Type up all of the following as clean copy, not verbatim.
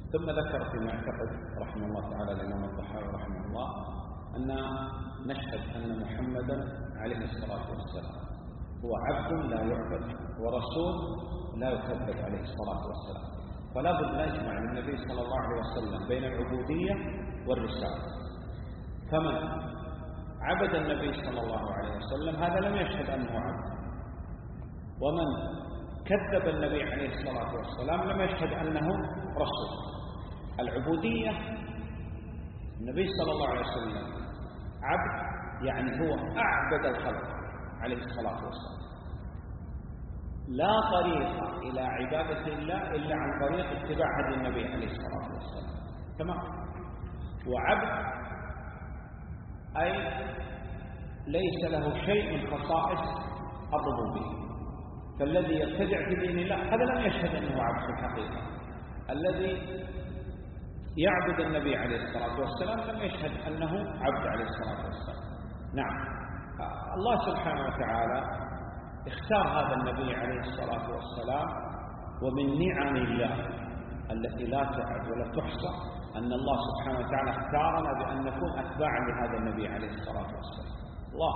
ثم ذكر فيما يعتقد رحمه الله تعالى الإمام الضحاوي رحمه الله أن نشهد أن محمدا عليه الصلاة والسلام هو عبد لا يعبد ورسول لا يكذب عليه الصلاة والسلام، فلا بد نجمع النبي صلى الله عليه وسلم بين العبودية والرسالة. فمن عبد النبي صلى الله عليه وسلم هذا لم يشهد أنه عبد، ومن كذب النبي عليه الصلاة والسلام لم يشهد أنه رسول. العبودية النبي صلى الله عليه وسلم عبد، يعني هو أعبد الخلق عليه الصلاة والسلام، لا طريق إلى عبادة الله إلا عن طريق اتباع هدي النبي عليه الصلاة والسلام. تمام. وعبد أي ليس له شيء من خصائص الربوبية، فالذي يبتدع في دين الله هذا لم يشهد أنه عبد في الحقيقة. الذي يعبد النبي عليه الصلاة والسلام لم يشهد أنه عبد عليه الصلاة والسلام. نعم. الله سبحانه وتعالى اختار هذا النبي عليه الصلاة والسلام، ومن نعم الله التي لا تعد ولا تحصى أن الله سبحانه وتعالى اختارنا بأن نكون أتباعا لهذا النبي عليه الصلاة والسلام. الله.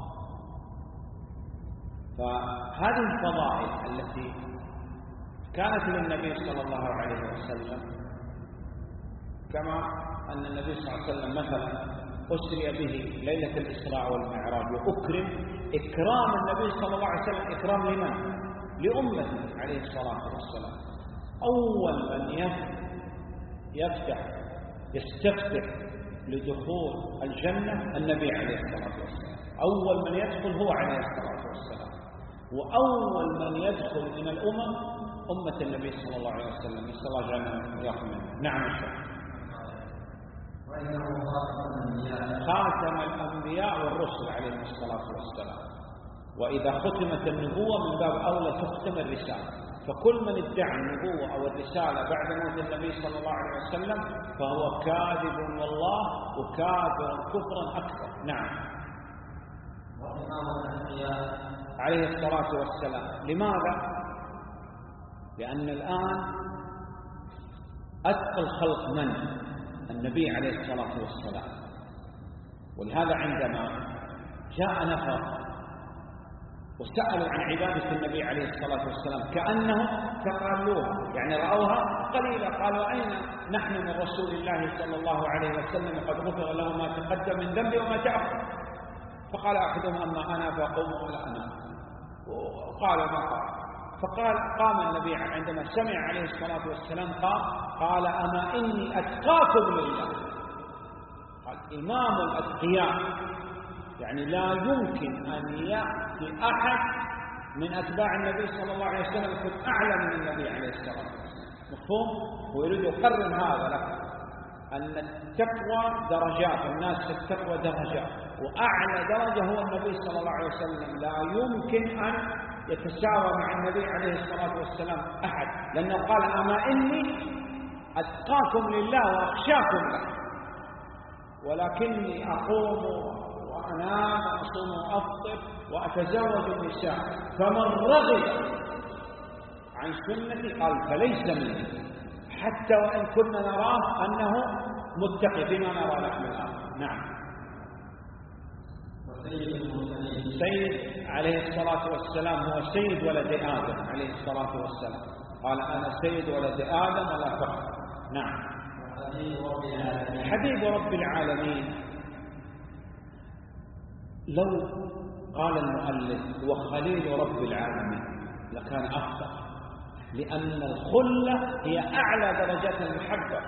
فهذه الفضائل التي كانت للنبي صلى الله عليه وسلم، كما أن النبي صلى الله عليه وسلم مثلا أسري به ليلة الإسراء والمعراج وأكرم إكرام النبي صلى الله عليه وسلم إكرام لمن؟ لأمته عليه الصلاة والسلام. أول من يستفتح لدخول الجنة النبي عليه الصلاة والسلام، أول من يدخل هو عليه الصلاة والسلام، وأول من يدخل من الأمم أمة النبي صلى الله عليه وسلم. نسأل الله جعلنا وإياكم منه. نعم الشيخ. خاتم الأنبياء والرسل عليهم الصلاة والسلام، وإذا ختمت النبوة من باب أولى تختم الرسالة، فكل من ادعى النبوة أو الرسالة بعد موت النبي صلى الله عليه وسلم فهو كاذب والله، وكافر كفرا أكبر. نعم. عليه الصلاة والسلام. لماذا؟ لأن الآن أتقى الخلق من؟ النبي عليه الصلاة والسلام. ولهذا عندما جاء نفر وسألوا عن عبادة النبي عليه الصلاة والسلام كأنهم تقالوها، يعني رأوها قليلة، قالوا أين نحن من رسول الله صلى الله عليه وسلم وقد غفر له ما تقدم من ذنبه وما تأخر؟ فقال أحدهم أما أنا فقوموا ولا أنا، وقالوا ما قال. فقال قام النبي عندما سمع عليه الصلاة والسلام قال أما إني أتقاكم لله. قال إمام الأتقياء، يعني لا يمكن أن يأتي أحد من أتباع النبي صلى الله عليه وسلم يكون أعلى من النبي عليه الصلاة والسلام. مفهوم؟ ويريد يقرر هذا لك أن التقوى درجات، الناس في التقوى درجات، وأعلى درجة هو النبي صلى الله عليه وسلم. لا يمكن أن يتساوى مع النبي عليه الصلاة والسلام أحد، لأنه قال أما إني أتقاكم لله وأخشاكم له، ولكني أقوم وأنام وأصوم وأفطر وأتزوج النساء، فمن رغب عن سنتي قال فليس مني، حتى وإن كنا نراه أنه متقي بما نرى نحن الآن. نعم. سيد عليه الصلاة والسلام هو سيد ولد آدم عليه الصلاة والسلام، قال أنا سيد ولد آدم ولا فخر. نعم. حبيب رب العالمين. لو قال المؤلف وخليل رب العالمين لكان أفضل، لأن الخلة هي أعلى درجات المحبة،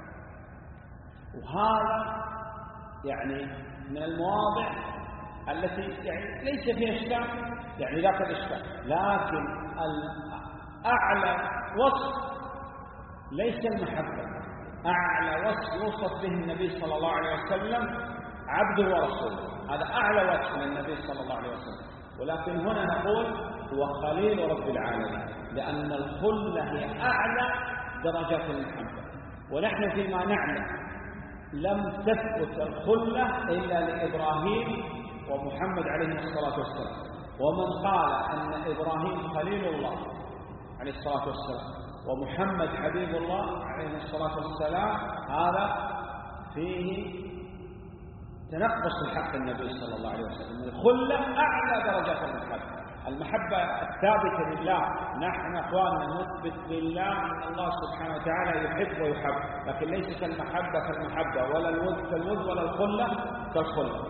وهذا يعني من المواضع التي يعني ليس فيها إشكال، يعني ذاك الإشكال، لكن أعلى وصف ليس المحبة، أعلى وصف يوصف به النبي صلى الله عليه وسلم عبده ورسوله، هذا أعلى وصف للنبي صلى الله عليه وسلم. ولكن هنا نقول هو خليل رب العالمين، لأن الخلة هي أعلى درجات المحبة، ونحن فيما نعلم لم تثبت الخلة إلا لإبراهيم ومحمد عليه الصلاة والسلام. ومن قال أن إبراهيم خليل الله عليه الصلاة والسلام ومحمد حبيب الله عليه الصلاة والسلام هذا فيه تنقص حق النبي صلى الله عليه وسلم. الخلة أعلى درجات المحبة. المحبة الثابتة لله، نحن أخواننا نثبت لله أن الله سبحانه وتعالى يحب ويحب، لكن ليست المحبة كالمحبة ولا الود كالود ولا الخلة كالخلة.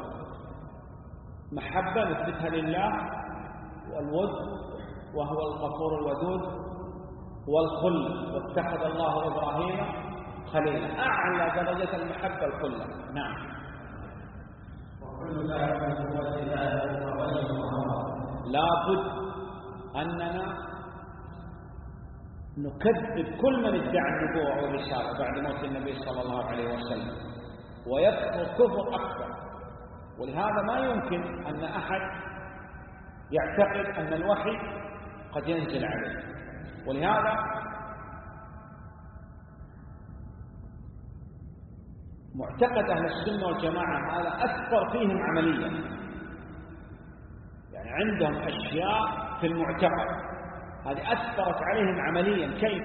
محبة نثبتها لله، والود وهو الغفور الودود، والخلة واتخذ الله إبراهيم خليلا. أعلى درجة المحبة الخلة. نعم. لابد أننا نكذب كل من ادعى النبوة والرسالة بعد موت النبي صلى الله عليه وسلم، ويكفر كفر أكبر. ولهذا ما يمكن أن أحد يعتقد أن الوحي قد ينزل عليه. ولهذا معتقد أهل السنة والجماعة هذا أثر فيهم عمليا، يعني عندهم أشياء في المعتقد هذه أثرت عليهم عمليا. كيف؟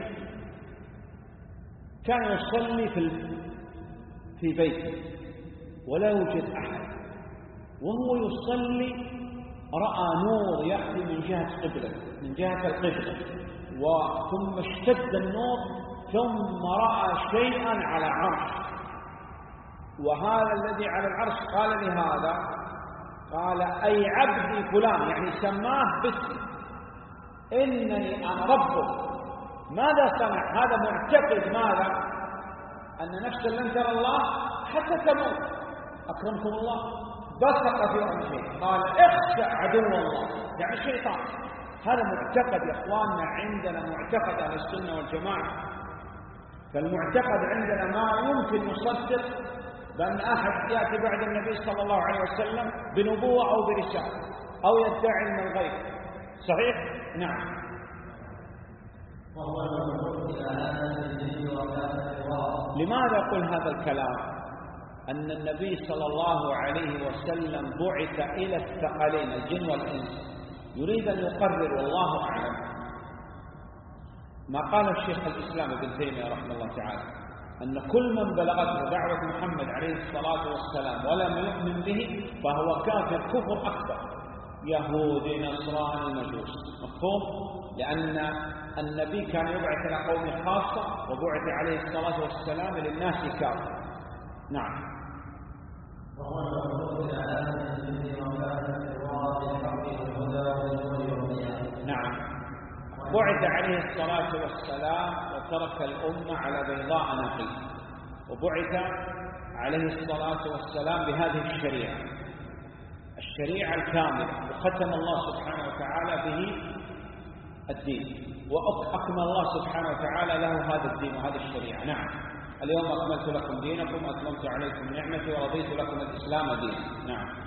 كان يصلي في بيته ولا يوجد أحد، وهو يصلي رأى نور يأتي من جهة القبلة، ثم اشتد النور، ثم رأى شيئا على عرش، وهذا الذي على العرش قال لهذا، قال أي عبدي فلان، يعني سماه باسم، إنني أنا ربك. ماذا صنع؟ هذا معتقد ماذا؟ أن نفسا لن ترى الله حتى تموت، أكرمكم الله، بصق في أنفه، قال اخشى عدو الله، يعني شيطان. هذا معتقد يا إخواننا، عندنا معتقد أهل السنة والجماعة. فالمعتقد عندنا ما يمكن نصدق بأن أحد يأتي بعد النبي صلى الله عليه وسلم بنبوة أو برسالة أو يدعي علم الغيب. صحيح؟ نعم. لماذا أقول هذا الكلام؟ أن النبي صلى الله عليه وسلم بعث إلى الثقلين الجن والإنس، يريد أن يقرر، والله أعلم، ما قال الشيخ الإسلام ابن تيمية رحمه الله تعالى، أن كل من بلغته دعوة محمد عليه الصلاة والسلام ولم يؤمن به فهو كافر كفر أكبر، يهودي نصراني مجوس. مفهوم؟ لأن النبي كان يبعث إلى قوم خاصة، وبعث عليه الصلاة والسلام للناس كافر. نعم. نعم. بعث عليه الصلاة والسلام وترك الأمة على بيضاء نقي، وبعث عليه الصلاة والسلام بهذه الشريعة الكاملة، وختم الله سبحانه وتعالى به الدين، وأكمل الله سبحانه وتعالى له هذا الدين وهذه الشريعة. نعم. اليوم أكملت لكم دينكم وأتممت عليكم نعمتي ورضيت لكم الإسلام دينا. نعم.